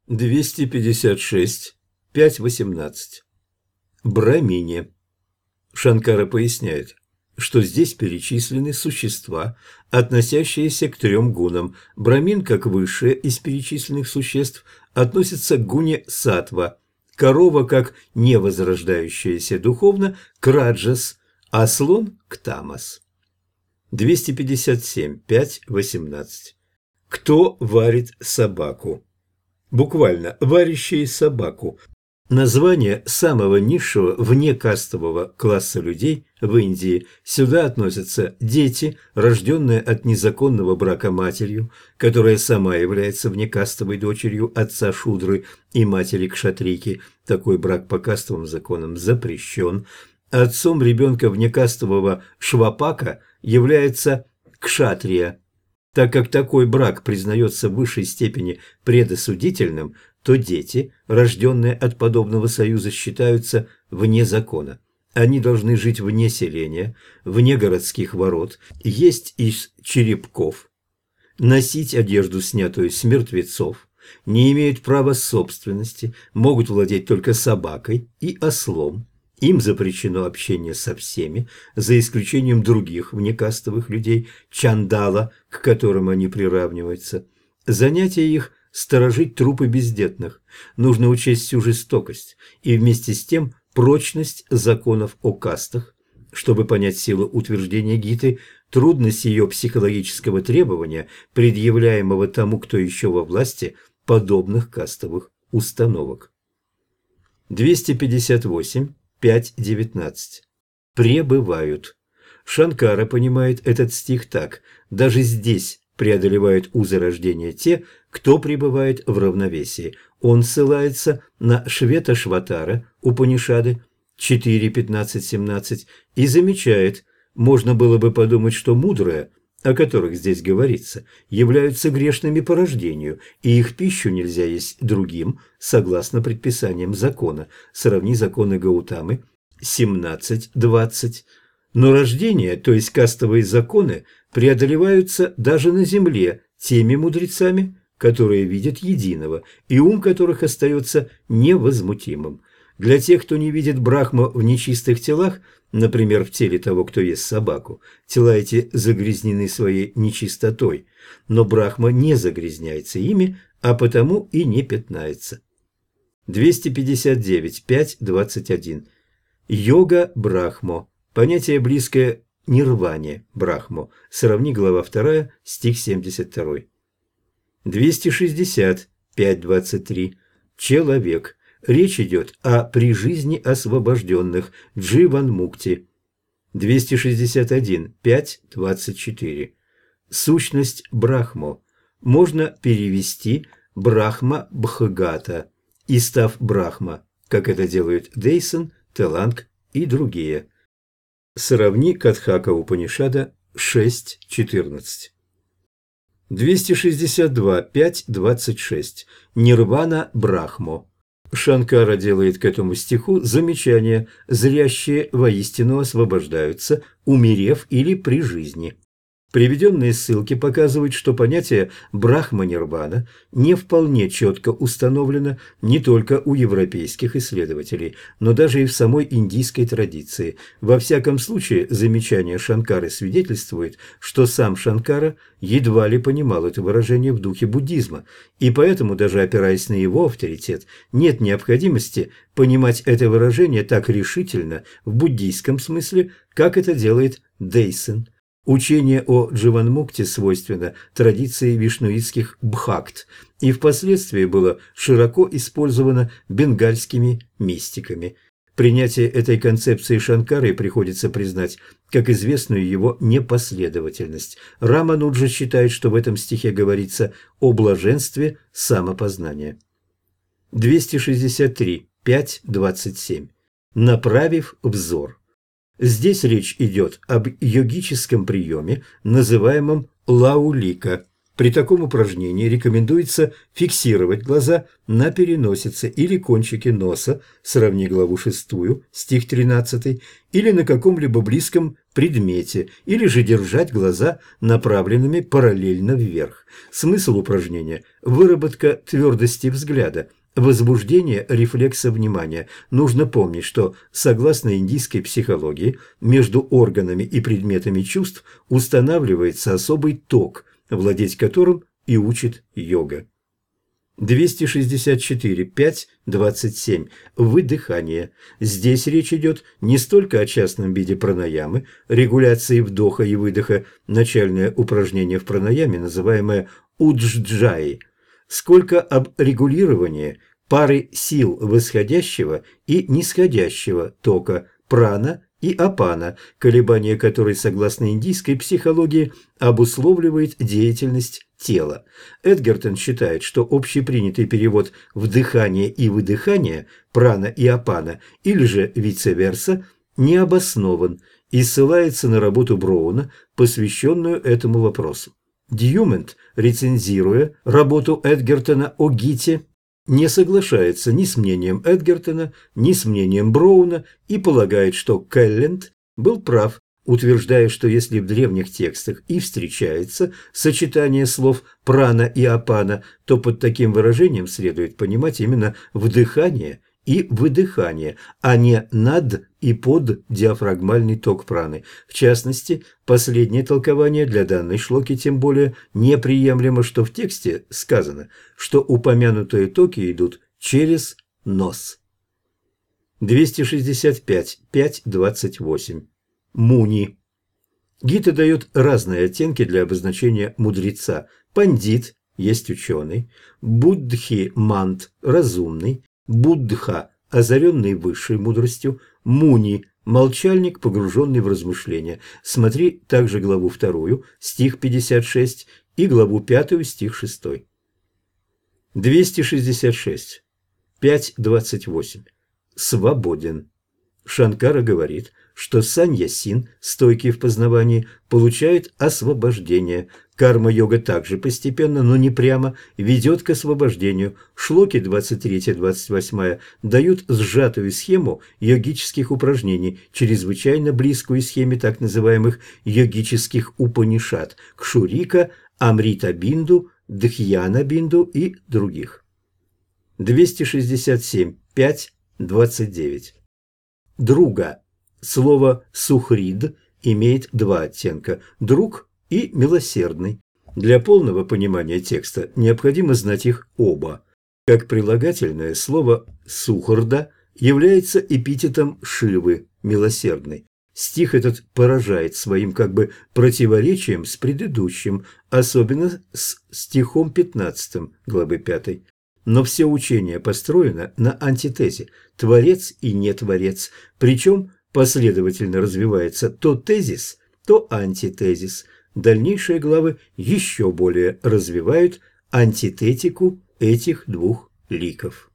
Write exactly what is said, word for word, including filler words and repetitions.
двести пятьдесят шесть, пять восемнадцать. Брамине. Шанкара поясняет, что здесь перечислены существа, относящиеся к трем гунам. Брамин, как высшее из перечисленных существ, относится к гуне саттва, корова, как невозрождающаяся духовно, к раджас, а слон – к тамас. двести пятьдесят семь, пять восемнадцать. Кто варит собаку? Буквально «варящие собаку». Название самого низшего внекастового класса людей в Индии. Сюда относятся дети, рожденные от незаконного брака матерью, которая сама является внекастовой дочерью отца Шудры и матери Кшатрики. Такой брак по кастовым законам запрещен. Отцом ребенка внекастового Швапака является Кшатрия. Так как такой брак признается в высшей степени предосудительным, то дети, рожденные от подобного союза, считаются вне закона. Они должны жить вне селения, вне городских ворот, есть из черепков, носить одежду, снятую с мертвецов, не имеют права собственности, могут владеть только собакой и ослом. Им запрещено общение со всеми, за исключением других внекастовых людей, чандала, к которым они приравниваются. Занятие их – сторожить трупы бездетных. Нужно учесть всю жестокость и вместе с тем прочность законов о кастах. Чтобы понять силу утверждения Гиты, трудность ее психологического требования, предъявляемого тому, кто еще во власти подобных кастовых установок. двести пятьдесят восемь, пять девятнадцать. Пребывают. Шанкара понимает этот стих так: даже здесь преодолевают узы рождения те, кто пребывает в равновесии. Он ссылается на Швета-Шватара Упанишады четыре пятнадцать семнадцать и замечает, можно было бы подумать, что мудрые, о которых здесь говорится, являются грешными по рождению, и их пищу нельзя есть другим, согласно предписаниям закона. Сравни законы Гаутамы семнадцать двадцать. Но рождение, то есть кастовые законы, преодолеваются даже на земле теми мудрецами, которые видят единого, и ум которых остается невозмутимым. Для тех, кто не видит Брахма в нечистых телах, например, в теле того, кто ест собаку, тела эти загрязнены своей нечистотой, но Брахма не загрязняется ими, а потому и не пятнается. двести пятьдесят девять, пять двадцать один. Йога Брахмо. Понятие, близкое нирване Брахмо. Сравни глава вторая, стих семьдесят два. двести шестьдесят, пять двадцать три. Человек. Речь идет о при жизни освобожденных, дживан-мукти. двести шестьдесят один, пять двадцать четыре. Сущность Брахмо. Можно перевести Брахма-Бхагата, и став Брахма, как это делают Дейсон, Теланг и другие. Сравни Катхака Упанишада шесть четырнадцать. двести шестьдесят два, пять двадцать шесть. Нирвана Брахмо. Шанкара делает к этому стиху замечание: зрящие воистину освобождаются, умерев или при жизни. Приведенные ссылки показывают, что понятие Брахма-нирвана не вполне четко установлено не только у европейских исследователей, но даже и в самой индийской традиции. Во всяком случае, замечание Шанкары свидетельствует, что сам Шанкара едва ли понимал это выражение в духе буддизма, и поэтому, даже опираясь на его авторитет, нет необходимости понимать это выражение так решительно в буддийском смысле, как это делает Дейсон. Учение о дживанмукте свойственно традиции вишнуитских бхакт и впоследствии было широко использовано бенгальскими мистиками. Принятие этой концепции Шанкары приходится признать как известную его непоследовательность. Рамануджа считает, что в этом стихе говорится о блаженстве самопознания. двести шестьдесят три, пять двадцать семь. Направив взор. Здесь речь идет об йогическом приеме, называемом лаулика. При таком упражнении рекомендуется фиксировать глаза на переносице или кончике носа, сравни главу шестую, стих тринадцатый, или на каком-либо близком предмете, или же держать глаза направленными параллельно вверх. Смысл упражнения – выработка твердости взгляда, возбуждение рефлекса внимания. Нужно помнить, что, согласно индийской психологии, между органами и предметами чувств устанавливается особый ток, владеть которым и учит йога. двести шестьдесят четыре, пять, двадцать семь. Выдыхание. Здесь речь идет не столько о частном виде пранаямы, регуляции вдоха и выдоха, начальное упражнение в пранаяме, называемое уджджаи, сколько об регулировании пары сил восходящего и нисходящего тока прана и апана, колебание которой, согласно индийской психологии, обусловливает деятельность тела. Эдгертон считает, что общепринятый перевод «вдыхание» и «выдыхание» прана и апана, или же вице-верса, не обоснован и ссылается на работу Броуна, посвященную этому вопросу. Дьюмент, рецензируя работу Эдгертона о гите, не соглашается ни с мнением Эдгертона, ни с мнением Броуна и полагает, что Келленд был прав, утверждая, что если в древних текстах и встречается сочетание слов прана и апана, то под таким выражением следует понимать именно вдыхание и выдыхание, а не над и под диафрагмальный ток праны. В частности, последнее толкование для данной шлоки тем более неприемлемо, что в тексте сказано, что упомянутые токи идут через нос. двести шестьдесят пять, пять, двадцать восемь. Муни. Гита дает разные оттенки для обозначения мудреца. Пандит есть ученый, буддхи-мант – разумный, Буддха, озаренный высшей мудростью, Муни, молчальник, погруженный в размышления. Смотри также главу вторую, стих пятьдесят шесть, и главу пятую, стих шесть. двести шестьдесят шесть, пять, двадцать восемь. Свободен. Шанкара говорит, что саньясин, стойкий в познавании, получает освобождение. Карма-йога также постепенно, но не прямо, ведет к освобождению. Шлоки двадцать три — двадцать восемь дают сжатую схему йогических упражнений, чрезвычайно близкую схеме так называемых йогических упанишад – Кшурика, Амрита-бинду, Дхьяна-бинду и других. двести шестьдесят семь, пять, двадцать девять. Друга. Слово «сухрид» имеет два оттенка – «друг» и «милосердный». Для полного понимания текста необходимо знать их оба. Как прилагательное слово «сухарда» является эпитетом Шивы – «милосердный». Стих этот поражает своим как бы противоречием с предыдущим, особенно с стихом пятнадцатым главы пятой. Но все учение построено на антитезе – творец и нетворец, причем последовательно развивается то тезис, то антитезис. Дальнейшие главы еще более развивают антитетику этих двух ликов.